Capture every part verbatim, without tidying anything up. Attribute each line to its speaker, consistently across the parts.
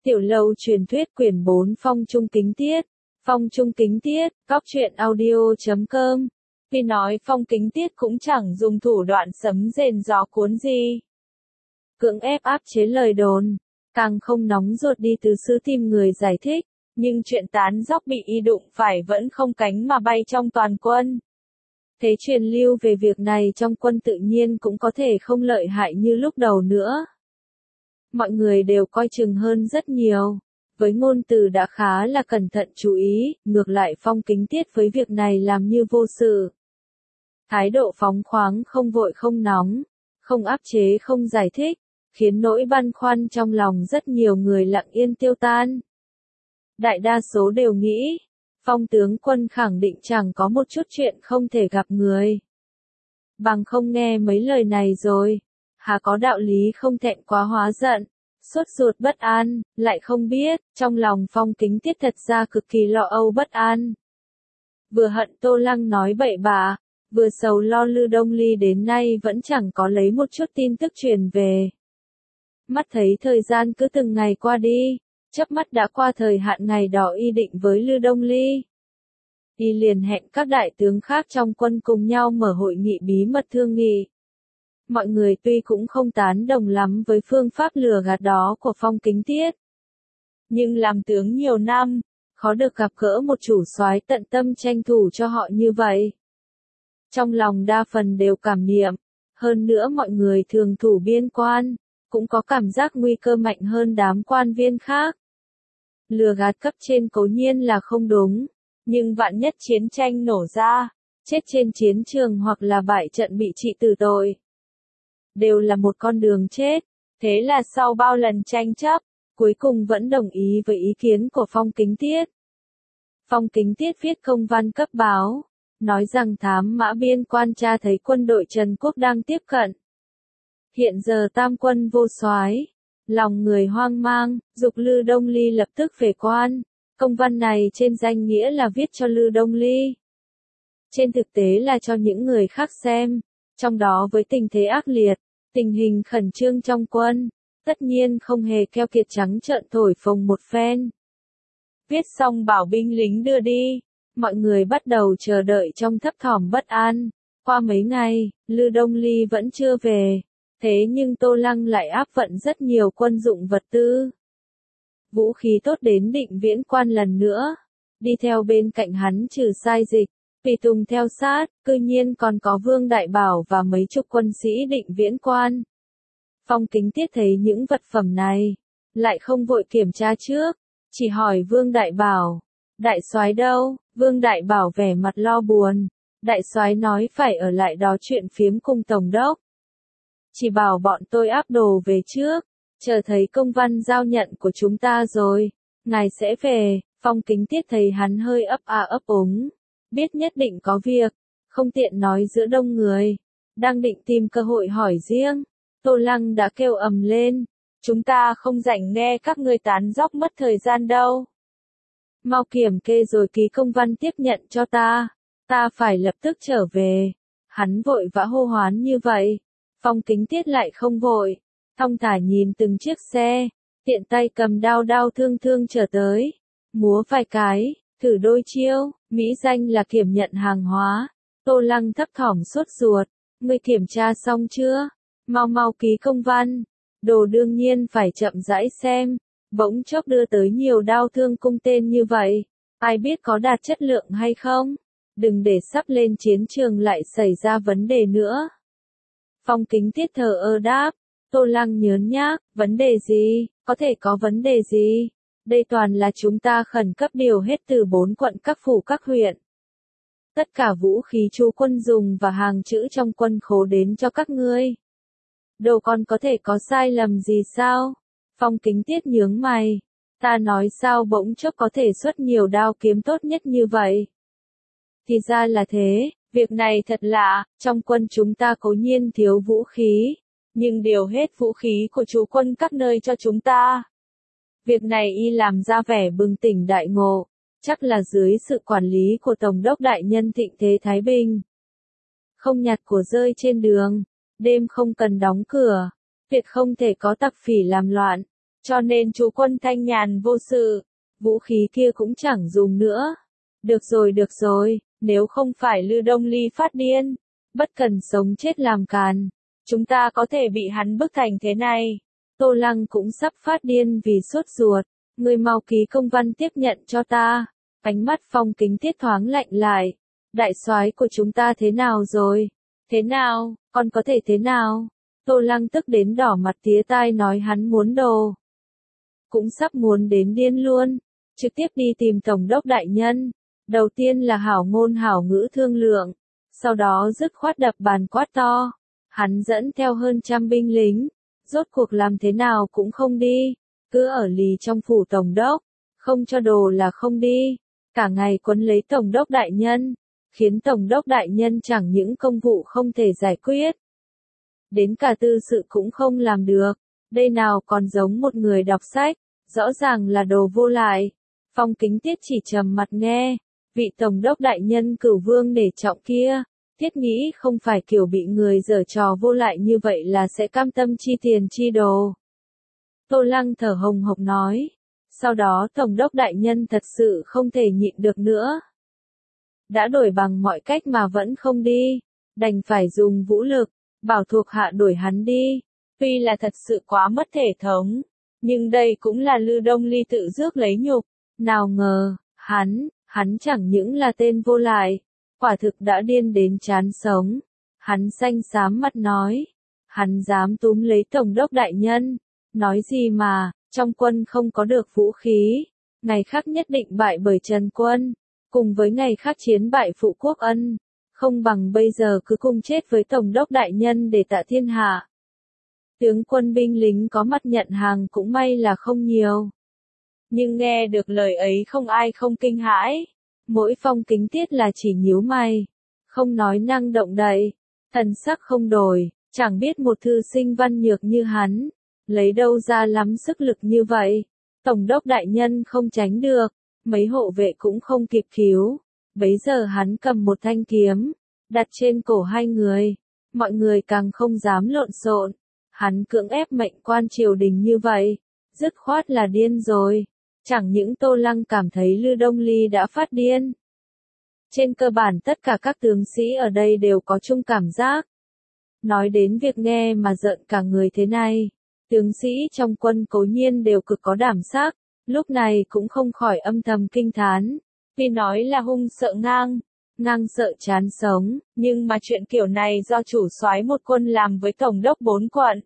Speaker 1: Tiểu Lâu truyền thuyết quyển bốn Phong Trung Kính Tiết. Phong Trung Kính Tiết, cóc truyện audio chấm com. Vì nói Phong Kính Tiết cũng chẳng dùng thủ đoạn sấm rền gió cuốn gì. Cưỡng ép áp chế lời đồn, càng không nóng ruột đi tứ xứ tìm người giải thích, nhưng chuyện tán dóc bị y đụng phải vẫn không cánh mà bay trong toàn quân. Thế truyền lưu về việc này trong quân tự nhiên cũng có thể không lợi hại như lúc đầu nữa. Mọi người đều coi chừng hơn rất nhiều. Với ngôn từ đã khá là cẩn thận chú ý, ngược lại Phong Kính Tiết với việc này làm như vô sự. Thái độ phóng khoáng không vội không nóng, không áp chế không giải thích, khiến nỗi băn khoăn trong lòng rất nhiều người lặng yên tiêu tan. Đại đa số đều nghĩ, Phong tướng quân khẳng định chẳng có một chút chuyện không thể gặp người. Bằng không nghe mấy lời này rồi, hà có đạo lý không thẹn quá hóa giận, sốt ruột bất an, lại không biết, trong lòng Phong Kính Tiết thật ra cực kỳ lo âu bất an. Vừa hận Tô Lăng nói bậy bạ, vừa sầu lo Lư Đông Ly đến nay vẫn chẳng có lấy một chút tin tức truyền về. Mắt thấy thời gian cứ từng ngày qua đi, chớp mắt đã qua thời hạn ngày đỏ y định với Lư Đông Ly. Y liền hẹn các đại tướng khác trong quân cùng nhau mở hội nghị bí mật thương nghị. Mọi người tuy cũng không tán đồng lắm với phương pháp lừa gạt đó của Phong Kính Tiết, nhưng làm tướng nhiều năm, khó được gặp gỡ một chủ soái tận tâm tranh thủ cho họ như vậy. Trong lòng đa phần đều cảm niệm, hơn nữa mọi người thường thủ biên quan, cũng có cảm giác nguy cơ mạnh hơn đám quan viên khác. Lừa gạt cấp trên cố nhiên là không đúng, nhưng vạn nhất chiến tranh nổ ra, chết trên chiến trường hoặc là bại trận bị trị tử tội, đều là một con đường chết. Thế là sau bao lần tranh chấp, cuối cùng vẫn đồng ý với ý kiến của Phong Kính Tiết. Phong Kính Tiết viết công văn cấp báo, nói rằng thám mã biên quan tra thấy quân đội Trần Quốc đang tiếp cận. Hiện giờ tam quân vô soái, lòng người hoang mang, giục Lư Đông Ly lập tức về quan. Công văn này trên danh nghĩa là viết cho Lư Đông Ly, trên thực tế là cho những người khác xem. Trong đó với tình thế ác liệt, tình hình khẩn trương trong quân, tất nhiên không hề keo kiệt trắng trợn thổi phồng một phen. Viết xong bảo binh lính đưa đi, mọi người bắt đầu chờ đợi trong thấp thỏm bất an. Qua mấy ngày, Lư Đông Ly vẫn chưa về, thế nhưng Tô Lăng lại áp vận rất nhiều quân dụng vật tư, vũ khí tốt đến Định Viễn quan lần nữa. Đi theo bên cạnh hắn trừ Sai Dịch, tùy tùng theo sát, cư nhiên còn có Vương Đại Bảo và mấy chục quân sĩ Định Viễn quan. Phong Kính Tiết thấy những vật phẩm này, lại không vội kiểm tra trước, chỉ hỏi Vương Đại Bảo, đại soái đâu? Vương Đại Bảo vẻ mặt lo buồn, đại soái nói phải ở lại đó chuyện phiếm cùng tổng đốc. Chỉ bảo bọn tôi áp đồ về trước, chờ thấy công văn giao nhận của chúng ta rồi, ngài sẽ về. Phong Kính Tiết thấy hắn hơi ấp a ấp úng, biết nhất định có việc, không tiện nói giữa đông người, đang định tìm cơ hội hỏi riêng, Tô Lăng đã kêu ầm lên, chúng ta không rảnh nghe các ngươi tán dóc mất thời gian đâu. Mau kiểm kê rồi ký công văn tiếp nhận cho ta, ta phải lập tức trở về. Hắn vội vã hô hoán như vậy, Phong Kính Tiết lại không vội, thong thả nhìn từng chiếc xe, tiện tay cầm đao đao thương thương trở tới, múa vài cái, thử đôi chiêu, mỹ danh là kiểm nhận hàng hóa. Tô Lăng thấp thỏm sốt ruột, ngươi kiểm tra xong chưa? Mau mau ký công văn. Đồ đương nhiên phải chậm rãi xem, bỗng chốc đưa tới nhiều đao thương cung tên như vậy, ai biết có đạt chất lượng hay không? Đừng để sắp lên chiến trường lại xảy ra vấn đề nữa. Phong Kính Tiết thờ ơ đáp, Tô Lăng nhớn nhác, vấn đề gì, có thể có vấn đề gì? Đây toàn là chúng ta khẩn cấp điều hết từ bốn quận các phủ các huyện. Tất cả vũ khí chú quân dùng và hàng chữ trong quân khố đến cho các ngươi. Đâu còn có thể có sai lầm gì sao? Phong Kính Tiết nhướng mày, ta nói sao bỗng chốc có thể xuất nhiều đao kiếm tốt nhất như vậy? Thì ra là thế, việc này thật lạ, trong quân chúng ta cố nhiên thiếu vũ khí, nhưng điều hết vũ khí của chú quân các nơi cho chúng ta. Việc này y làm ra vẻ bừng tỉnh đại ngộ, chắc là dưới sự quản lý của Tổng đốc đại nhân Thịnh Thế Thái Bình. Không nhặt của rơi trên đường, đêm không cần đóng cửa, tuyệt không thể có tặc phỉ làm loạn. cho nên chú quân thanh nhàn vô sự, vũ khí kia cũng chẳng dùng nữa. Được rồi được rồi, nếu không phải Lư Đông Ly phát điên, bất cần sống chết làm càn, chúng ta có thể bị hắn bức thành thế này. Tô Lăng cũng sắp phát điên vì sốt ruột, người mau ký công văn tiếp nhận cho ta. Ánh mắt Phong Kính Tiết thoáng lạnh lại. Đại soái của chúng ta thế nào rồi? Thế nào, còn có thể thế nào? Tô Lăng tức đến đỏ mặt tía tai nói hắn muốn đồ. Cũng sắp muốn đến điên luôn, trực tiếp đi tìm Tổng đốc đại nhân. Đầu tiên là hảo ngôn hảo ngữ thương lượng, sau đó dứt khoát đập bàn quát to. Hắn dẫn theo hơn trăm binh lính, rốt cuộc làm thế nào cũng không đi, cứ ở lì trong phủ Tổng đốc, không cho đồ là không đi, cả ngày quấn lấy Tổng đốc đại nhân, khiến Tổng đốc đại nhân chẳng những công vụ không thể giải quyết, đến cả tư sự cũng không làm được, đây nào còn giống một người đọc sách, rõ ràng là đồ vô lại. Phong Kính Tiết chỉ trầm mặt nghe, vị Tổng đốc đại nhân cửu vương nể trọng kia, thiết nghĩ không phải kiểu bị người giở trò vô lại như vậy là sẽ cam tâm chi tiền chi đồ. Tô Lăng thở hồng hộc nói, sau đó Tổng đốc đại nhân thật sự không thể nhịn được nữa. Đã đổi bằng mọi cách mà vẫn không đi, đành phải dùng vũ lực, bảo thuộc hạ đuổi hắn đi. Tuy là thật sự quá mất thể thống, nhưng đây cũng là Lư Đông Ly tự rước lấy nhục. Nào ngờ, hắn, hắn chẳng những là tên vô lại, quả thực đã điên đến chán sống. Hắn xanh xám mặt nói, hắn dám túm lấy Tổng đốc đại nhân, nói gì mà, trong quân không có được vũ khí, ngày khác nhất định bại bởi Trần quân, cùng với ngày khác chiến bại Phụ Quốc Ân, không bằng bây giờ cứ cùng chết với Tổng đốc đại nhân để tạ thiên hạ. Tướng quân binh lính có mặt nhận hàng cũng may là không nhiều. Nhưng nghe được lời ấy không ai không kinh hãi. Mỗi Phong Kính Tiết là chỉ nhíu mày, không nói năng động đậy, thần sắc không đổi, chẳng biết một thư sinh văn nhược như hắn, lấy đâu ra lắm sức lực như vậy. Tổng đốc đại nhân không tránh được, mấy hộ vệ cũng không kịp cứu. Bấy giờ hắn cầm một thanh kiếm, đặt trên cổ hai người, mọi người càng không dám lộn xộn. Hắn cưỡng ép mệnh quan triều đình như vậy, dứt khoát là điên rồi. Chẳng những Tô Lăng cảm thấy Lư Đông Ly đã phát điên. Trên cơ bản tất cả các tướng sĩ ở đây đều có chung cảm giác. Nói đến việc nghe mà giận cả người thế này, tướng sĩ trong quân cố nhiên đều cực có đảm sắc, lúc này cũng không khỏi âm thầm kinh thán. Tuy nói là hung sợ ngang, ngang sợ chán sống, nhưng mà chuyện kiểu này do chủ soái một quân làm với Tổng đốc bốn quận.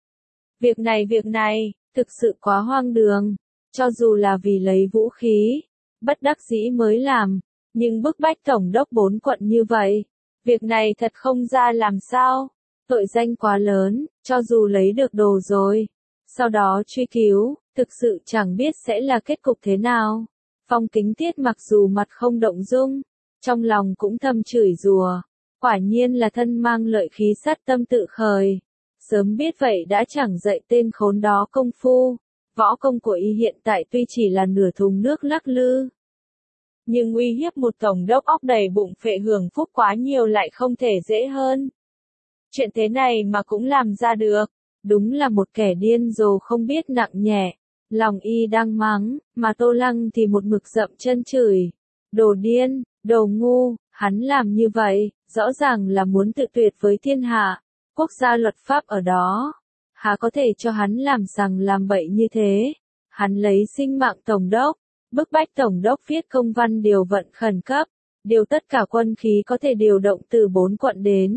Speaker 1: Việc này việc này, thực sự quá hoang đường. Cho dù là vì lấy vũ khí, bất đắc dĩ mới làm, nhưng bức bách Tổng đốc bốn quận như vậy, việc này thật không ra làm sao, tội danh quá lớn, cho dù lấy được đồ rồi, sau đó truy cứu, thực sự chẳng biết sẽ là kết cục thế nào. Phong Kính Tiết mặc dù mặt không động dung, trong lòng cũng thầm chửi rủa, quả nhiên là thân mang lợi khí sát tâm tự khởi, sớm biết vậy đã chẳng dạy tên khốn đó công phu. Võ công của y hiện tại tuy chỉ là nửa thùng nước lắc lư, nhưng uy hiếp một tổng đốc óc đầy bụng phệ hưởng phúc quá nhiều lại không thể dễ hơn. Chuyện thế này mà cũng làm ra được, đúng là một kẻ điên rồ không biết nặng nhẹ. Lòng y đang mắng, mà Tô Lăng thì một mực dậm chân chửi. Đồ điên, đồ ngu, hắn làm như vậy, rõ ràng là muốn tự tuyệt với thiên hạ, quốc gia luật pháp ở đó. Há có thể cho hắn làm sằng làm bậy như thế. Hắn lấy sinh mạng Tổng đốc, bức bách Tổng đốc viết công văn điều vận khẩn cấp, điều tất cả quân khí có thể điều động từ bốn quận đến.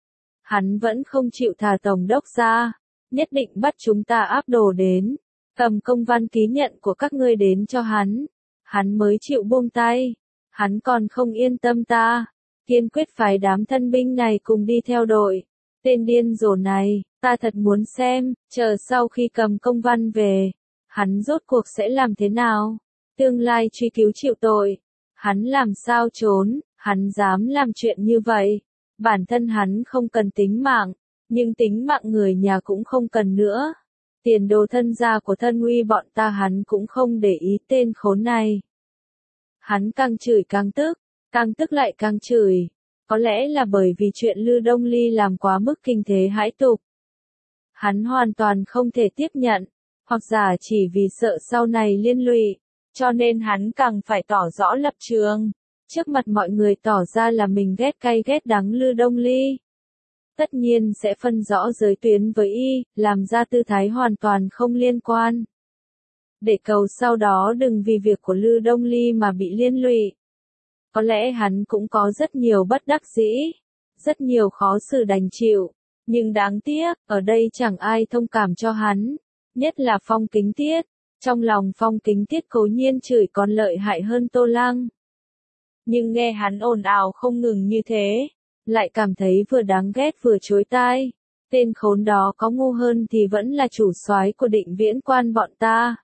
Speaker 1: Hắn vẫn không chịu thả Tổng đốc ra, nhất định bắt chúng ta áp đồ đến, cầm công văn ký nhận của các ngươi đến cho hắn. Hắn mới chịu buông tay, hắn còn không yên tâm ta, kiên quyết phái đám thân binh này cùng đi theo đội. Tên điên rồ này, ta thật muốn xem, chờ sau khi cầm công văn về, hắn rốt cuộc sẽ làm thế nào? Tương lai truy cứu chịu tội, hắn làm sao trốn, hắn dám làm chuyện như vậy. Bản thân hắn không cần tính mạng, nhưng tính mạng người nhà cũng không cần nữa. Tiền đồ thân gia của thân uy bọn ta hắn cũng không để ý tên khốn này. Hắn càng chửi càng tức, càng tức lại càng chửi. Có lẽ là bởi vì chuyện Lư Đông Ly làm quá mức kinh thế hãi tục. Hắn hoàn toàn không thể tiếp nhận, hoặc giả chỉ vì sợ sau này liên lụy, cho nên hắn càng phải tỏ rõ lập trường, trước mặt mọi người tỏ ra là mình ghét cay ghét đắng Lư Đông Ly. Tất nhiên sẽ phân rõ giới tuyến với y, làm ra tư thái hoàn toàn không liên quan. Để cầu sau đó đừng vì việc của Lư Đông Ly mà bị liên lụy. Có lẽ hắn cũng có rất nhiều bất đắc dĩ, rất nhiều khó xử đành chịu, nhưng đáng tiếc, ở đây chẳng ai thông cảm cho hắn, nhất là Phong Kính Tiết. Trong lòng Phong Kính Tiết cố nhiên chửi còn lợi hại hơn Tô Lăng. Nhưng nghe hắn ồn ào không ngừng như thế, lại cảm thấy vừa đáng ghét vừa chối tai. Tên khốn đó có ngu hơn thì vẫn là chủ soái của Định Viễn Quan bọn ta.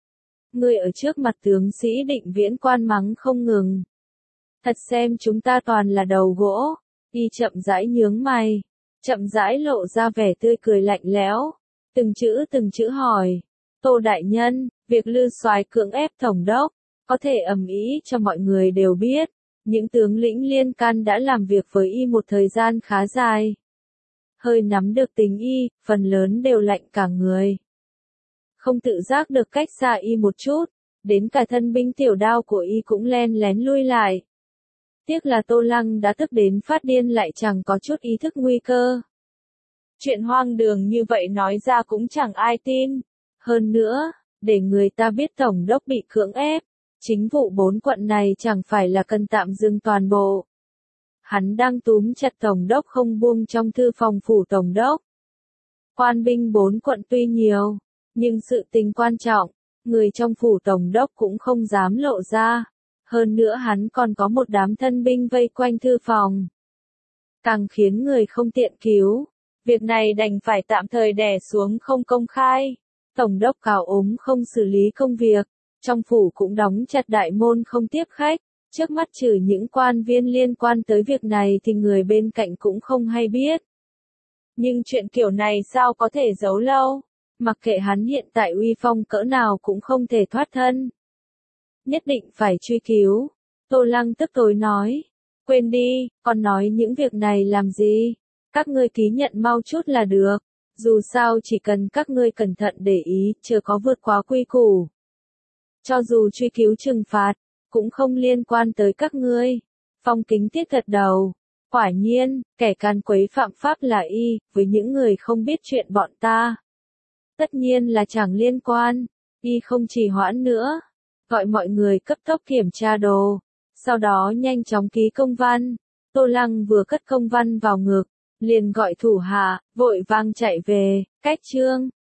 Speaker 1: Ngươi ở trước mặt tướng sĩ Định Viễn Quan mắng không ngừng. Thật xem chúng ta toàn là đầu gỗ. Y chậm rãi nhướng mày, chậm rãi lộ ra vẻ tươi cười lạnh lẽo, từng chữ từng chữ hỏi. Tô đại nhân, việc Lư soái cưỡng ép tổng đốc, có thể ầm ĩ cho mọi người đều biết. Những tướng lĩnh liên can đã làm việc với y một thời gian khá dài. Hơi nắm được tính y, phần lớn đều lạnh cả người. Không tự giác được cách xa y một chút, đến cả thân binh tiểu đao của y cũng len lén lui lại. Tiếc là Tô Lăng đã tức đến phát điên lại chẳng có chút ý thức nguy cơ. Chuyện hoang đường như vậy nói ra cũng chẳng ai tin. Hơn nữa, để người ta biết tổng đốc bị cưỡng ép, chính vụ bốn quận này chẳng phải là cần tạm dừng toàn bộ. Hắn đang túm chặt tổng đốc không buông trong thư phòng phủ tổng đốc. Quan binh bốn quận tuy nhiều, nhưng sự tình quan trọng, người trong phủ tổng đốc cũng không dám lộ ra. Hơn nữa hắn còn có một đám thân binh vây quanh thư phòng. Càng khiến người không tiện cứu. Việc này đành phải tạm thời đè xuống không công khai. Tổng đốc cáo ốm không xử lý công việc. Trong phủ cũng đóng chặt đại môn không tiếp khách. Trước mắt trừ những quan viên liên quan tới việc này thì người bên cạnh cũng không hay biết. Nhưng chuyện kiểu này sao có thể giấu lâu. Mặc kệ hắn hiện tại uy phong cỡ nào cũng không thể thoát thân. Nhất định phải truy cứu. Tô Lăng tức tối nói. Quên đi, còn nói những việc này làm gì? Các ngươi ký nhận mau chút là được. Dù sao chỉ cần các ngươi cẩn thận để ý, chưa có vượt quá quy củ. Cho dù truy cứu trừng phạt, cũng không liên quan tới các ngươi. Phong Kính Tiết gật đầu. Quả nhiên, kẻ can quấy phạm pháp là y, với những người không biết chuyện bọn ta. Tất nhiên là chẳng liên quan. Y không trì hoãn nữa. Gọi mọi người cấp tốc kiểm tra đồ, sau đó nhanh chóng ký công văn. Tô Lăng vừa cất công văn vào ngực, liền gọi thủ hạ, vội vàng chạy về, cách trương.